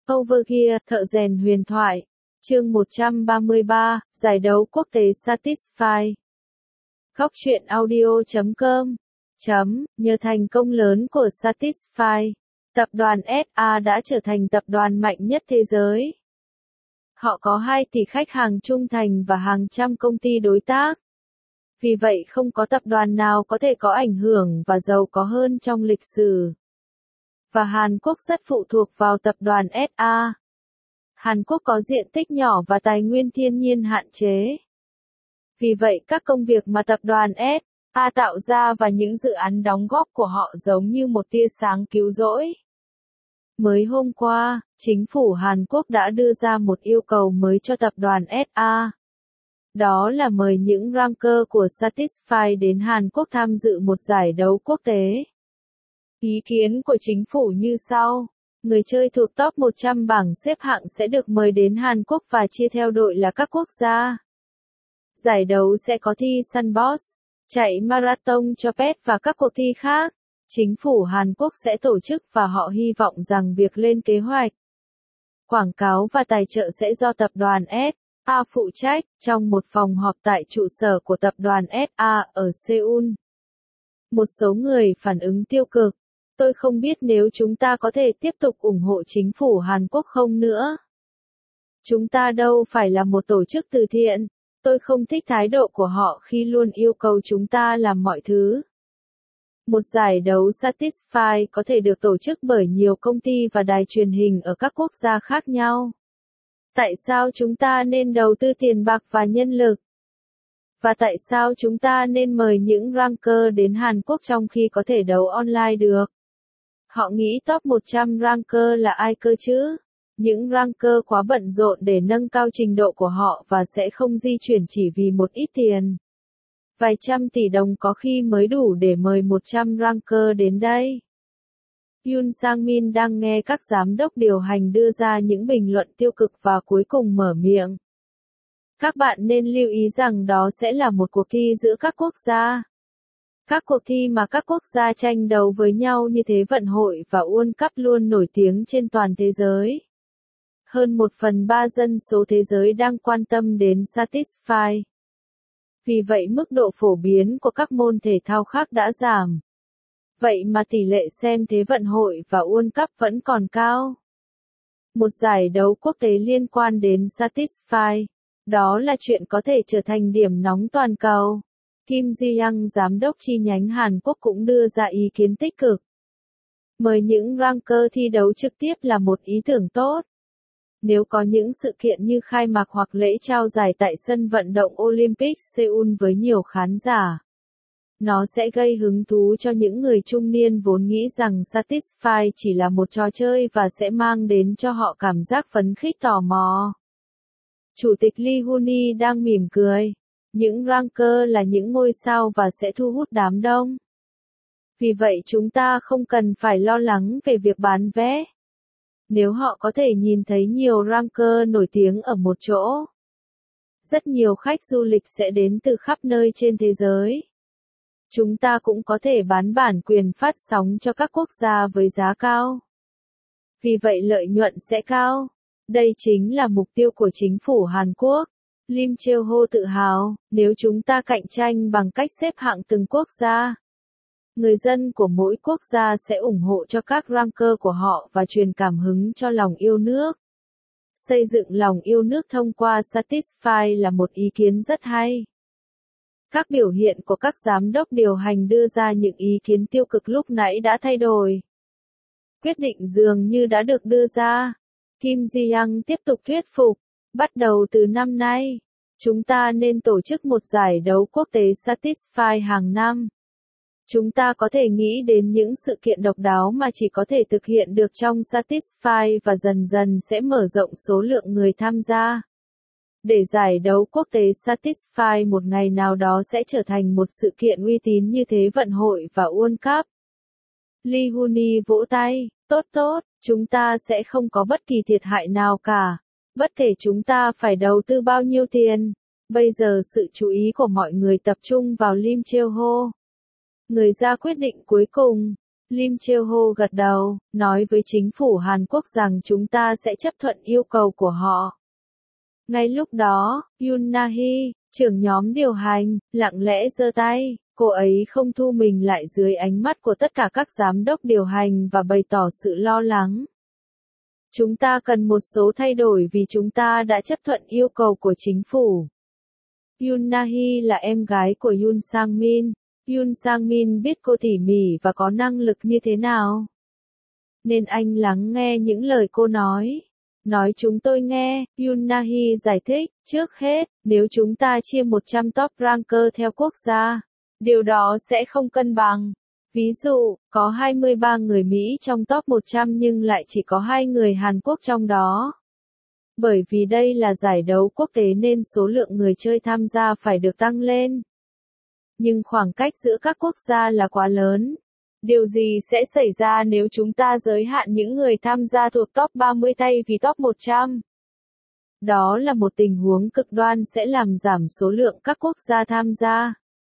Overgear, thợ rèn huyền thoại. Chương 133, giải đấu quốc tế Satisfy. Góc truyện audio.com. Nhờ thành công lớn của Satisfy, tập đoàn SA đã trở thành tập đoàn mạnh nhất thế giới. Họ có 2 tỷ khách hàng trung thành và hàng trăm công ty đối tác. Vì vậy không có tập đoàn nào có thể có ảnh hưởng và giàu có hơn trong lịch sử. Và Hàn Quốc rất phụ thuộc vào tập đoàn SA. Hàn Quốc có diện tích nhỏ và tài nguyên thiên nhiên hạn chế. Vì vậy các công việc mà tập đoàn SA tạo ra và những dự án đóng góp của họ giống như một tia sáng cứu rỗi. Mới hôm qua, chính phủ Hàn Quốc đã đưa ra một yêu cầu mới cho tập đoàn SA. Đó là mời những ranker của Satisfy đến Hàn Quốc tham dự một giải đấu quốc tế. Ý kiến của chính phủ như sau. Người chơi thuộc top 100 bảng xếp hạng sẽ được mời đến Hàn Quốc và chia theo đội là các quốc gia. Giải đấu sẽ có thi sandbox, chạy marathon cho pet và các cuộc thi khác. Chính phủ Hàn Quốc sẽ tổ chức và họ hy vọng rằng việc lên kế hoạch, quảng cáo và tài trợ sẽ do tập đoàn SA phụ trách. Trong một phòng họp tại trụ sở của tập đoàn SA ở Seoul, một số người phản ứng tiêu cực. Tôi không biết nếu chúng ta có thể tiếp tục ủng hộ chính phủ Hàn Quốc không nữa. Chúng ta đâu phải là một tổ chức từ thiện. Tôi không thích thái độ của họ khi luôn yêu cầu chúng ta làm mọi thứ. Một giải đấu Satisfy có thể được tổ chức bởi nhiều công ty và đài truyền hình ở các quốc gia khác nhau. Tại sao chúng ta nên đầu tư tiền bạc và nhân lực? Và tại sao chúng ta nên mời những ranker đến Hàn Quốc trong khi có thể đấu online được? Họ nghĩ top 100 ranker là ai cơ chứ? Những ranker quá bận rộn để nâng cao trình độ của họ và sẽ không di chuyển chỉ vì một ít tiền. Vài trăm tỷ đồng có khi mới đủ để mời 100 ranker đến đây. Yoon Sang-min đang nghe các giám đốc điều hành đưa ra những bình luận tiêu cực và cuối cùng mở miệng. Các bạn nên lưu ý rằng đó sẽ là một cuộc thi giữa các quốc gia. Các cuộc thi mà các quốc gia tranh đấu với nhau như Thế vận hội và World Cup luôn nổi tiếng trên toàn thế giới. Hơn 1/3 dân số thế giới đang quan tâm đến Satisfy. Vì vậy mức độ phổ biến của các môn thể thao khác đã giảm. Vậy mà tỷ lệ xem Thế vận hội và World Cup vẫn còn cao. Một giải đấu quốc tế liên quan đến Satisfy. Đó là chuyện có thể trở thành điểm nóng toàn cầu. Kim Ji-young, giám đốc chi nhánh Hàn Quốc cũng đưa ra ý kiến tích cực. Mời những ranker thi đấu trực tiếp là một ý tưởng tốt. Nếu có những sự kiện như khai mạc hoặc lễ trao giải tại sân vận động Olympic Seoul với nhiều khán giả, nó sẽ gây hứng thú cho những người trung niên vốn nghĩ rằng Satisfy chỉ là một trò chơi và sẽ mang đến cho họ cảm giác phấn khích tò mò. Chủ tịch Lee Hoon-hee đang mỉm cười. Những ranker là những ngôi sao và sẽ thu hút đám đông. Vì vậy chúng ta không cần phải lo lắng về việc bán vé. Nếu họ có thể nhìn thấy nhiều ranker nổi tiếng ở một chỗ, rất nhiều khách du lịch sẽ đến từ khắp nơi trên thế giới. Chúng ta cũng có thể bán bản quyền phát sóng cho các quốc gia với giá cao. Vì vậy lợi nhuận sẽ cao. Đây chính là mục tiêu của chính phủ Hàn Quốc. Lim Cheol-ho tự hào, nếu chúng ta cạnh tranh bằng cách xếp hạng từng quốc gia, người dân của mỗi quốc gia sẽ ủng hộ cho các ranker của họ và truyền cảm hứng cho lòng yêu nước. Xây dựng lòng yêu nước thông qua Satisfy là một ý kiến rất hay. Các biểu hiện của các giám đốc điều hành đưa ra những ý kiến tiêu cực lúc nãy đã thay đổi. Quyết định dường như đã được đưa ra. Kim Ji-young tiếp tục thuyết phục. Bắt đầu từ năm nay, chúng ta nên tổ chức một giải đấu quốc tế Satisfy hàng năm. Chúng ta có thể nghĩ đến những sự kiện độc đáo mà chỉ có thể thực hiện được trong Satisfy và dần dần sẽ mở rộng số lượng người tham gia. Để giải đấu quốc tế Satisfy một ngày nào đó sẽ trở thành một sự kiện uy tín như Thế vận hội và World Cup. Lee Hoon-hee vỗ tay, tốt, chúng ta sẽ không có bất kỳ thiệt hại nào cả. Bất kể chúng ta phải đầu tư bao nhiêu tiền. Bây giờ sự chú ý của mọi người tập trung vào Lim Cheol-ho. Người ra quyết định cuối cùng. Lim Cheo-ho gật đầu, nói với chính phủ Hàn Quốc rằng chúng ta sẽ chấp thuận yêu cầu của họ. Ngay lúc đó, Yoon Na-hee, trưởng nhóm điều hành, lặng lẽ giơ tay, cô ấy không thu mình lại dưới ánh mắt của tất cả các giám đốc điều hành và bày tỏ sự lo lắng. Chúng ta cần một số thay đổi vì chúng ta đã chấp thuận yêu cầu của chính phủ. Yoon Na-hee là em gái của Yoon Sang-min. Yoon Sang-min biết cô tỉ mỉ và có năng lực như thế nào. Nên anh lắng nghe những lời cô nói. Nói chúng tôi nghe, Yoon Na-hee giải thích, trước hết, nếu chúng ta chia 100 top ranker theo quốc gia, điều đó sẽ không cân bằng. Ví dụ, có 23 người Mỹ trong top 100 nhưng lại chỉ có 2 người Hàn Quốc trong đó. Bởi vì đây là giải đấu quốc tế nên số lượng người chơi tham gia phải được tăng lên. Nhưng khoảng cách giữa các quốc gia là quá lớn. Điều gì sẽ xảy ra nếu chúng ta giới hạn những người tham gia thuộc top 30 thay vì top 100? Đó là một tình huống cực đoan sẽ làm giảm số lượng các quốc gia tham gia.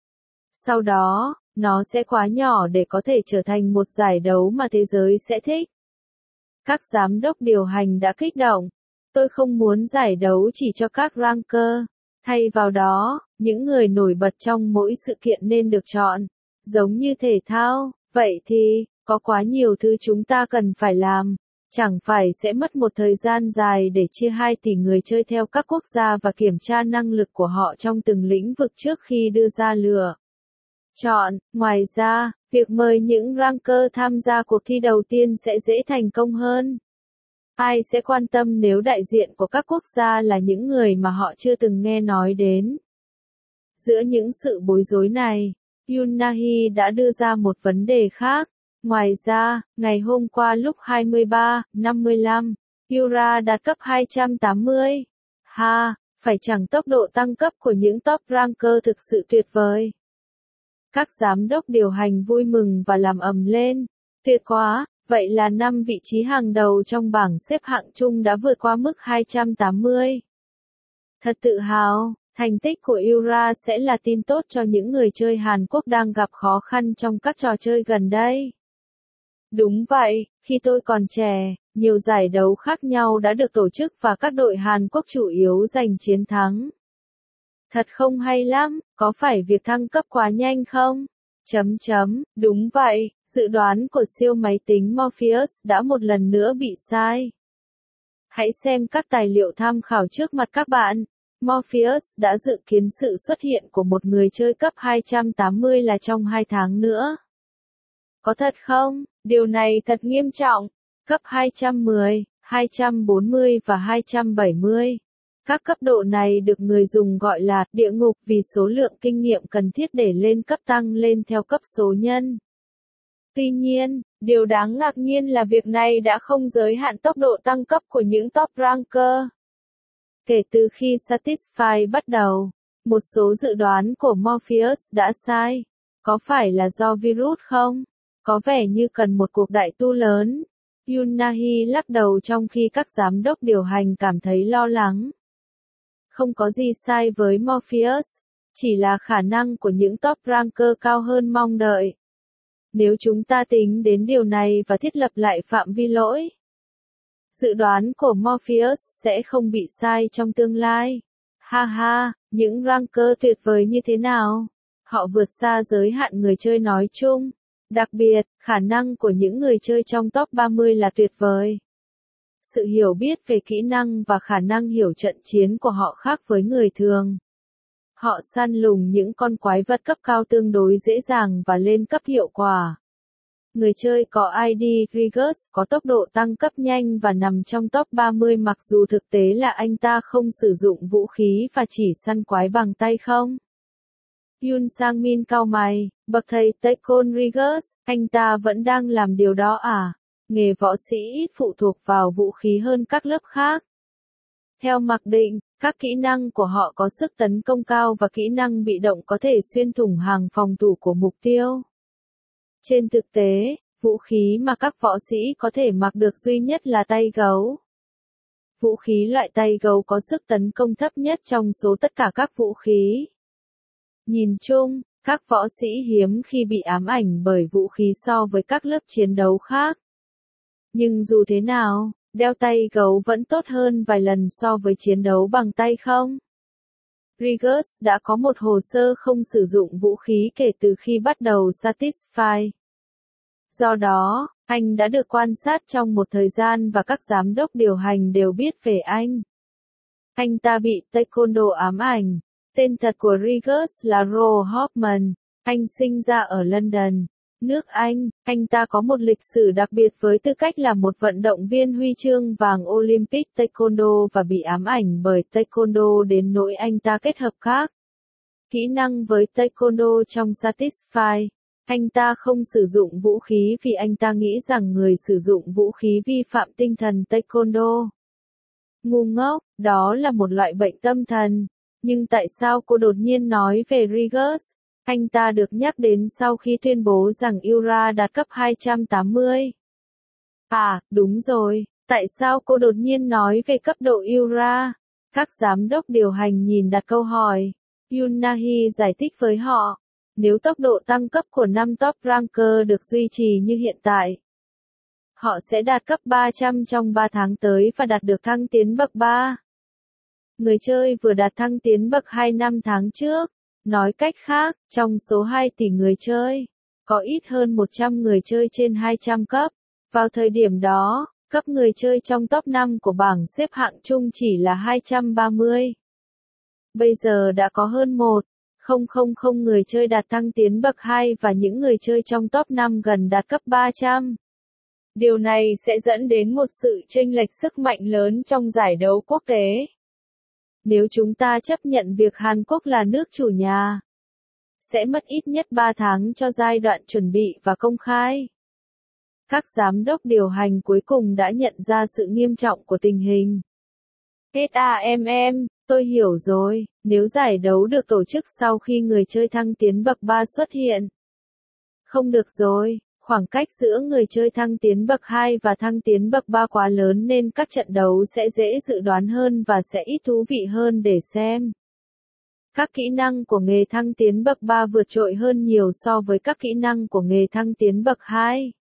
Sau đó, nó sẽ quá nhỏ để có thể trở thành một giải đấu mà thế giới sẽ thích. Các giám đốc điều hành đã kích động. Tôi không muốn giải đấu chỉ cho các ranker. Thay vào đó, những người nổi bật trong mỗi sự kiện nên được chọn. Giống như thể thao, vậy thì, có quá nhiều thứ chúng ta cần phải làm. Chẳng phải sẽ mất một thời gian dài để chia 2 tỷ người chơi theo các quốc gia và kiểm tra năng lực của họ trong từng lĩnh vực trước khi đưa ra lựa chọn. Ngoài ra, việc mời những ranker tham gia cuộc thi đầu tiên sẽ dễ thành công hơn. Ai sẽ quan tâm nếu đại diện của các quốc gia là những người mà họ chưa từng nghe nói đến? Giữa những sự bối rối này, Yoon Na-hee đã đưa ra một vấn đề khác. Ngoài ra, ngày hôm qua lúc 23:55, Yura đạt cấp 280. Phải chẳng tốc độ tăng cấp của những top ranker thực sự tuyệt vời. Các giám đốc điều hành vui mừng và làm ầm lên. Tuyệt quá, vậy là 5 vị trí hàng đầu trong bảng xếp hạng chung đã vượt qua mức 280. Thật tự hào, thành tích của Yura sẽ là tin tốt cho những người chơi Hàn Quốc đang gặp khó khăn trong các trò chơi gần đây. Đúng vậy, khi tôi còn trẻ, nhiều giải đấu khác nhau đã được tổ chức và các đội Hàn Quốc chủ yếu giành chiến thắng. Thật không hay lắm, có phải việc thăng cấp quá nhanh không? Đúng vậy, dự đoán của siêu máy tính Morpheus đã một lần nữa bị sai. Hãy xem các tài liệu tham khảo trước mặt các bạn. Morpheus đã dự kiến sự xuất hiện của một người chơi cấp 280 là trong 2 tháng nữa. Có thật không? Điều này thật nghiêm trọng. Cấp 210, 240 và 270. Các cấp độ này được người dùng gọi là địa ngục vì số lượng kinh nghiệm cần thiết để lên cấp tăng lên theo cấp số nhân. Tuy nhiên, điều đáng ngạc nhiên là việc này đã không giới hạn tốc độ tăng cấp của những top ranker. Kể từ khi Satisfy bắt đầu, một số dự đoán của Morpheus đã sai. Có phải là do virus không? Có vẻ như cần một cuộc đại tu lớn. Yoon Na-hee lắc đầu trong khi các giám đốc điều hành cảm thấy lo lắng. Không có gì sai với Morpheus, chỉ là khả năng của những top ranker cao hơn mong đợi. Nếu chúng ta tính đến điều này và thiết lập lại phạm vi lỗi, dự đoán của Morpheus sẽ không bị sai trong tương lai. Những ranker tuyệt vời như thế nào? Họ vượt xa giới hạn người chơi nói chung. Đặc biệt, khả năng của những người chơi trong top 30 là tuyệt vời. Sự hiểu biết về kỹ năng và khả năng hiểu trận chiến của họ khác với người thường. Họ săn lùng những con quái vật cấp cao tương đối dễ dàng và lên cấp hiệu quả. Người chơi có ID Rigus có tốc độ tăng cấp nhanh và nằm trong top 30 mặc dù thực tế là anh ta không sử dụng vũ khí và chỉ săn quái bằng tay không. Yoon Sang-min cau mày, bậc thầy Taekwondo Rigus, anh ta vẫn đang làm điều đó à? Nghề võ sĩ ít phụ thuộc vào vũ khí hơn các lớp khác. Theo mặc định, các kỹ năng của họ có sức tấn công cao và kỹ năng bị động có thể xuyên thủng hàng phòng thủ của mục tiêu. Trên thực tế, vũ khí mà các võ sĩ có thể mặc được duy nhất là tay gấu. Vũ khí loại tay gấu có sức tấn công thấp nhất trong số tất cả các vũ khí. Nhìn chung, Các võ sĩ hiếm khi bị ám ảnh bởi vũ khí so với các lớp chiến đấu khác. Nhưng dù thế nào, đeo tay gấu vẫn tốt hơn vài lần so với chiến đấu bằng tay không? Rigus đã có một hồ sơ không sử dụng vũ khí kể từ khi bắt đầu Satisfy. Do đó, anh đã được quan sát trong một thời gian và các giám đốc điều hành đều biết về anh. Anh ta bị Taekwondo ám ảnh. Tên thật của Rigus là Roy Hoffman. Anh sinh ra ở London, nước Anh. Anh ta có một lịch sử đặc biệt với tư cách là một vận động viên huy chương vàng Olympic Taekwondo và bị ám ảnh bởi Taekwondo đến nỗi anh ta kết hợp các kỹ năng với Taekwondo trong Satisfy. Anh ta không sử dụng vũ khí vì anh ta nghĩ rằng người sử dụng vũ khí vi phạm tinh thần Taekwondo. Ngu ngốc, đó là một loại bệnh tâm thần. Nhưng tại sao cô đột nhiên nói về Rigus? Anh ta được nhắc đến sau khi tuyên bố rằng Ura đạt cấp 280. À, đúng rồi, tại sao cô đột nhiên nói về cấp độ Ura? Các giám đốc điều hành nhìn đặt câu hỏi. Yoon Na-hee giải thích với họ, nếu tốc độ tăng cấp của 5 top ranker được duy trì như hiện tại, họ sẽ đạt cấp 300 trong 3 tháng tới và đạt được thăng tiến bậc 3. Người chơi vừa đạt thăng tiến bậc 2 năm tháng trước. Nói cách khác, trong số 2 tỷ người chơi, có ít hơn 100 người chơi trên 200 cấp. Vào thời điểm đó, cấp người chơi trong top 5 của bảng xếp hạng chung chỉ là 230. Bây giờ đã có hơn 1,000 người chơi đạt thăng tiến bậc 2 và những người chơi trong top 5 gần đạt cấp 300. Điều này sẽ dẫn đến một sự chênh lệch sức mạnh lớn trong giải đấu quốc tế. Nếu chúng ta chấp nhận việc Hàn Quốc là nước chủ nhà, sẽ mất ít nhất 3 tháng cho giai đoạn chuẩn bị và công khai. Các giám đốc điều hành cuối cùng đã nhận ra sự nghiêm trọng của tình hình. Tôi hiểu rồi, nếu giải đấu được tổ chức sau khi người chơi thăng tiến bậc 3 xuất hiện. Không được rồi, khoảng cách giữa người chơi thăng tiến bậc 2 và thăng tiến bậc 3 quá lớn nên các trận đấu sẽ dễ dự đoán hơn và sẽ ít thú vị hơn để xem. Các kỹ năng của nghề thăng tiến bậc 3 vượt trội hơn nhiều so với các kỹ năng của nghề thăng tiến bậc 2.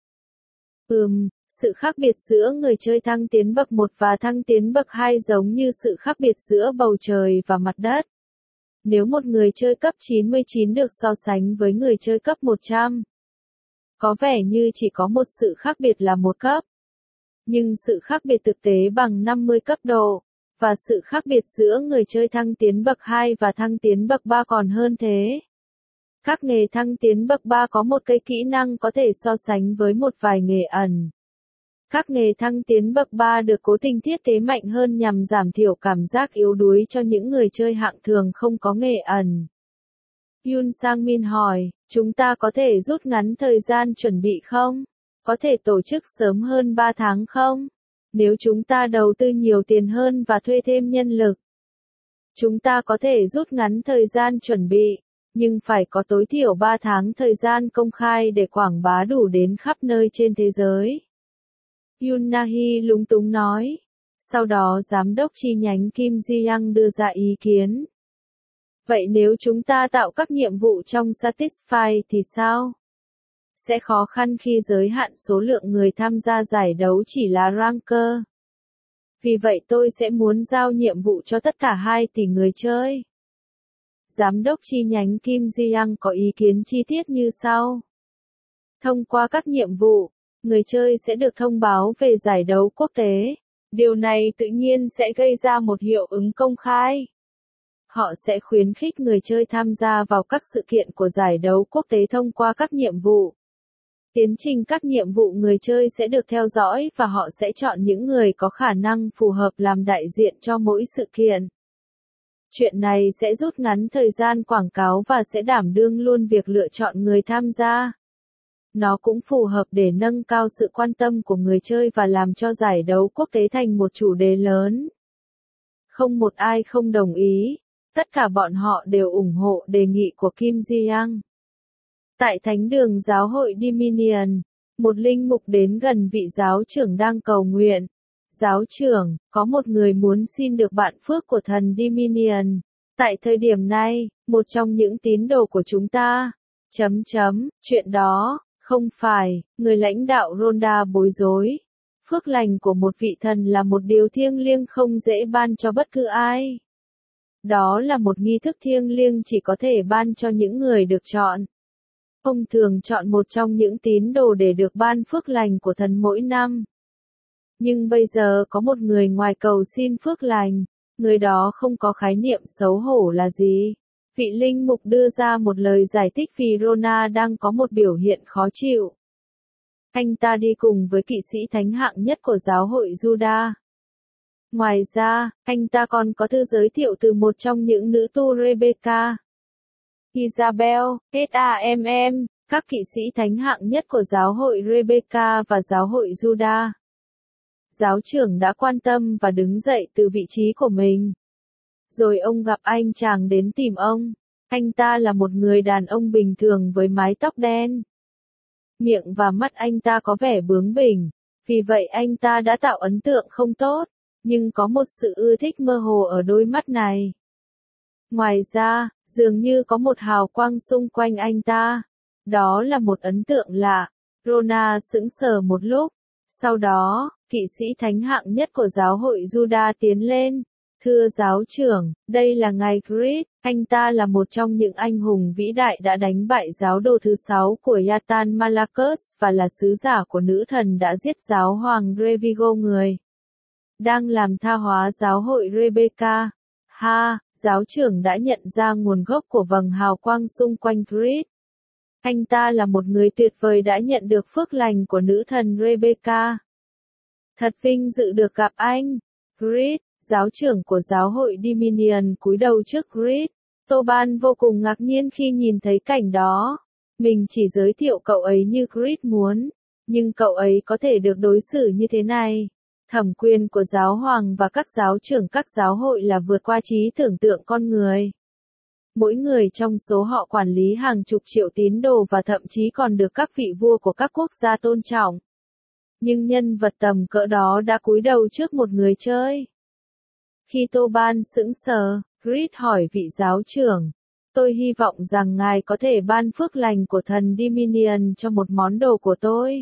Sự khác biệt giữa người chơi thăng tiến bậc 1 và thăng tiến bậc 2 giống như sự khác biệt giữa bầu trời và mặt đất. Nếu một người chơi cấp 99 được so sánh với người chơi cấp 100, có vẻ như chỉ có một sự khác biệt là một cấp. Nhưng sự khác biệt thực tế bằng 50 cấp độ, và sự khác biệt giữa người chơi thăng tiến bậc 2 và thăng tiến bậc 3 còn hơn thế. Các nghề thăng tiến bậc 3 có một cây kỹ năng có thể so sánh với một vài nghề ẩn. Các nghề thăng tiến bậc 3 được cố tình thiết kế mạnh hơn nhằm giảm thiểu cảm giác yếu đuối cho những người chơi hạng thường không có nghề ẩn. Yoon Sang-min hỏi, chúng ta có thể rút ngắn thời gian chuẩn bị không? Có thể tổ chức sớm hơn 3 tháng không? Nếu chúng ta đầu tư nhiều tiền hơn và thuê thêm nhân lực, chúng ta có thể rút ngắn thời gian chuẩn bị, nhưng phải có tối thiểu 3 tháng thời gian công khai để quảng bá đủ đến khắp nơi trên thế giới. Yoon Na-hee lúng túng nói. Sau đó giám đốc chi nhánh Kim Ji-young đưa ra ý kiến. Vậy nếu chúng ta tạo các nhiệm vụ trong Satisfy thì sao? Sẽ khó khăn khi giới hạn số lượng người tham gia giải đấu chỉ là ranker. Vì vậy tôi sẽ muốn giao nhiệm vụ cho tất cả 2 tỷ người chơi. Giám đốc chi nhánh Kim Ji-young có ý kiến chi tiết như sau. Thông qua các nhiệm vụ, người chơi sẽ được thông báo về giải đấu quốc tế. Điều này tự nhiên sẽ gây ra một hiệu ứng công khai. Họ sẽ khuyến khích người chơi tham gia vào các sự kiện của giải đấu quốc tế thông qua các nhiệm vụ. Tiến trình các nhiệm vụ người chơi sẽ được theo dõi và họ sẽ chọn những người có khả năng phù hợp làm đại diện cho mỗi sự kiện. Chuyện này sẽ rút ngắn thời gian quảng cáo và sẽ đảm đương luôn việc lựa chọn người tham gia. Nó cũng phù hợp để nâng cao sự quan tâm của người chơi và làm cho giải đấu quốc tế thành một chủ đề lớn. Không một ai không đồng ý. Tất cả bọn họ đều ủng hộ đề nghị của Kim Ji-young. Tại thánh đường giáo hội Dominion, một linh mục đến gần vị giáo trưởng đang cầu nguyện. Giáo trưởng, có một người muốn xin được bạn phước của thần Dominion. Tại thời điểm này, một trong những tín đồ của chúng ta, chuyện đó, không phải, người lãnh đạo Rhonda bối rối. Phước lành của một vị thần là một điều thiêng liêng không dễ ban cho bất cứ ai. Đó là một nghi thức thiêng liêng chỉ có thể ban cho những người được chọn. Ông thường chọn một trong những tín đồ để được ban phước lành của thần mỗi năm. Nhưng bây giờ có một người ngoài cầu xin phước lành, người đó không có khái niệm xấu hổ là gì. Vị linh mục đưa ra một lời giải thích vì Rona đang có một biểu hiện khó chịu. Anh ta đi cùng với kỵ sĩ thánh hạng nhất của giáo hội Judah. Ngoài ra, anh ta còn có thư giới thiệu từ một trong những nữ tu Rebecca, Isabel, SAMM, các kỵ sĩ thánh hạng nhất của giáo hội Rebecca và giáo hội Judah. Giáo trưởng đã quan tâm và đứng dậy từ vị trí của mình. Rồi ông gặp anh chàng đến tìm ông. Anh ta là một người đàn ông bình thường với mái tóc đen. Miệng và mắt anh ta có vẻ bướng bỉnh, vì vậy anh ta đã tạo ấn tượng không tốt, nhưng có một sự ưa thích mơ hồ ở đôi mắt này. Ngoài ra, dường như có một hào quang xung quanh anh ta. Đó là một ấn tượng lạ. Rona sững sờ một lúc. Sau đó, kỵ sĩ thánh hạng nhất của giáo hội Judah tiến lên. Thưa giáo trưởng, đây là ngài Grid, anh ta là một trong những anh hùng vĩ đại đã đánh bại giáo đồ thứ 6 của Yatan Malakus và là sứ giả của nữ thần đã giết giáo hoàng Revigo người. Đang làm tha hóa giáo hội Rebecca. Giáo trưởng đã nhận ra nguồn gốc của vầng hào quang xung quanh Grid. Anh ta là một người tuyệt vời đã nhận được phước lành của nữ thần Rebecca. Thật vinh dự được gặp anh. Grid, giáo trưởng của giáo hội Dominion cúi đầu trước Grid. Toban vô cùng ngạc nhiên khi nhìn thấy cảnh đó. Mình chỉ giới thiệu cậu ấy như Grid muốn, nhưng cậu ấy có thể được đối xử như thế này. Thẩm quyền của giáo hoàng và các giáo trưởng các giáo hội là vượt qua trí tưởng tượng con người. Mỗi người trong số họ quản lý hàng chục triệu tín đồ và thậm chí còn được các vị vua của các quốc gia tôn trọng. Nhưng nhân vật tầm cỡ đó đã cúi đầu trước một người chơi. Khi Toban sững sờ, Grid hỏi vị giáo trưởng, tôi hy vọng rằng ngài có thể ban phước lành của thần Dominion cho một món đồ của tôi.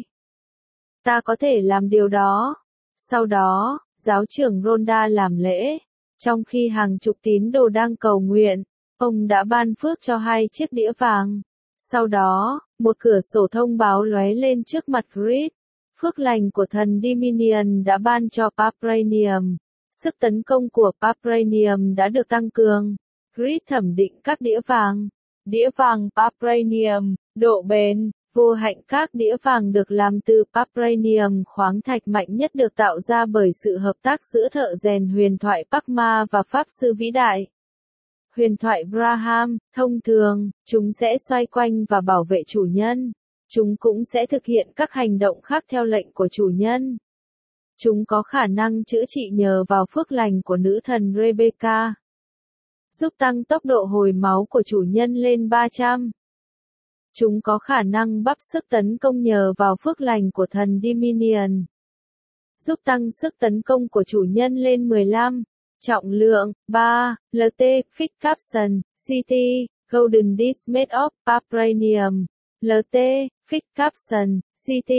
Ta có thể làm điều đó. Sau đó, giáo trưởng Rhonda làm lễ. Trong khi hàng chục tín đồ đang cầu nguyện, ông đã ban phước cho 2 chiếc đĩa vàng. Sau đó, một cửa sổ thông báo lóe lên trước mặt Grid. Phước lành của thần Dominion đã ban cho Papranium. Sức tấn công của Papranium đã được tăng cường. Grid thẩm định các đĩa vàng. Đĩa vàng Papranium, độ bền. Vô hạnh các đĩa vàng được làm từ Papranium, khoáng thạch mạnh nhất được tạo ra bởi sự hợp tác giữa thợ rèn huyền thoại Pakma và pháp sư vĩ đại. Huyền thoại Braham, thông thường, chúng sẽ xoay quanh và bảo vệ chủ nhân. Chúng cũng sẽ thực hiện các hành động khác theo lệnh của chủ nhân. Chúng có khả năng chữa trị nhờ vào phước lành của nữ thần Rebecca. Giúp tăng tốc độ hồi máu của chủ nhân lên 300. Chúng có khả năng bắp sức tấn công nhờ vào phước lành của thần Dominion. Giúp tăng sức tấn công của chủ nhân lên 15. Trọng lượng, 3, LT, Fix Capson, CT, Golden Disc Made of Papranium. LT, Fix Capson, CT,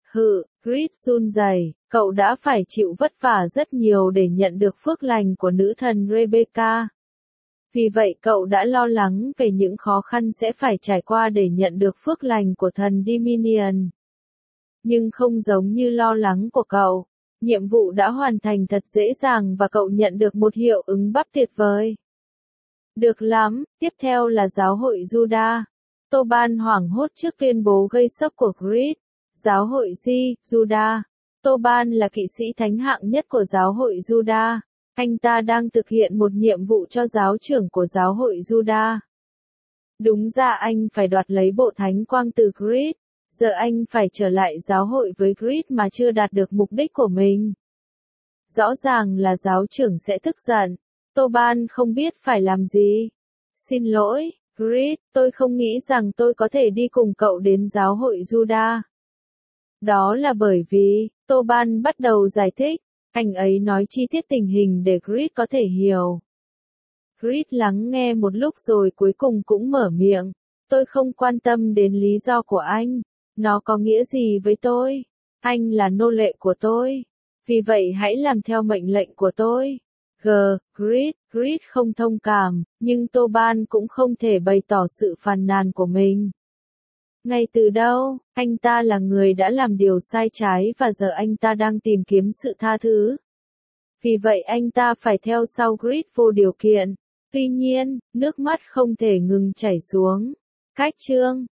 Grid run rẩy, cậu đã phải chịu vất vả rất nhiều để nhận được phước lành của nữ thần Rebecca. Vì vậy cậu đã lo lắng về những khó khăn sẽ phải trải qua để nhận được phước lành của thần Dominion. Nhưng không giống như lo lắng của cậu, nhiệm vụ đã hoàn thành thật dễ dàng và cậu nhận được một hiệu ứng bắp tuyệt vời. Được lắm, tiếp theo là giáo hội Judah. Toban hoảng hốt trước tuyên bố gây sốc của Grid. Giáo hội Judah. Toban là kỵ sĩ thánh hạng nhất của giáo hội Judah. Anh ta đang thực hiện một nhiệm vụ cho giáo trưởng của giáo hội Judah. Đúng ra anh phải đoạt lấy bộ thánh quang từ Grid. Giờ anh phải trở lại giáo hội với Grid mà chưa đạt được mục đích của mình. Rõ ràng là giáo trưởng sẽ tức giận. Toban không biết phải làm gì. Xin lỗi, Grid, tôi không nghĩ rằng tôi có thể đi cùng cậu đến giáo hội Judah. Đó là bởi vì, Toban bắt đầu giải thích. Anh ấy nói chi tiết tình hình để Grid có thể hiểu. Grit lắng nghe một lúc rồi cuối cùng cũng mở miệng. Tôi không quan tâm đến lý do của anh. Nó có nghĩa gì với tôi? Anh là nô lệ của tôi. Vì vậy hãy làm theo mệnh lệnh của tôi. Grit không thông cảm, nhưng Tô Ban cũng không thể bày tỏ sự phàn nàn của mình. Ngay từ đâu, anh ta là người đã làm điều sai trái và giờ anh ta đang tìm kiếm sự tha thứ. Vì vậy anh ta phải theo sau Grit vô điều kiện. Tuy nhiên, nước mắt không thể ngừng chảy xuống. Cách chương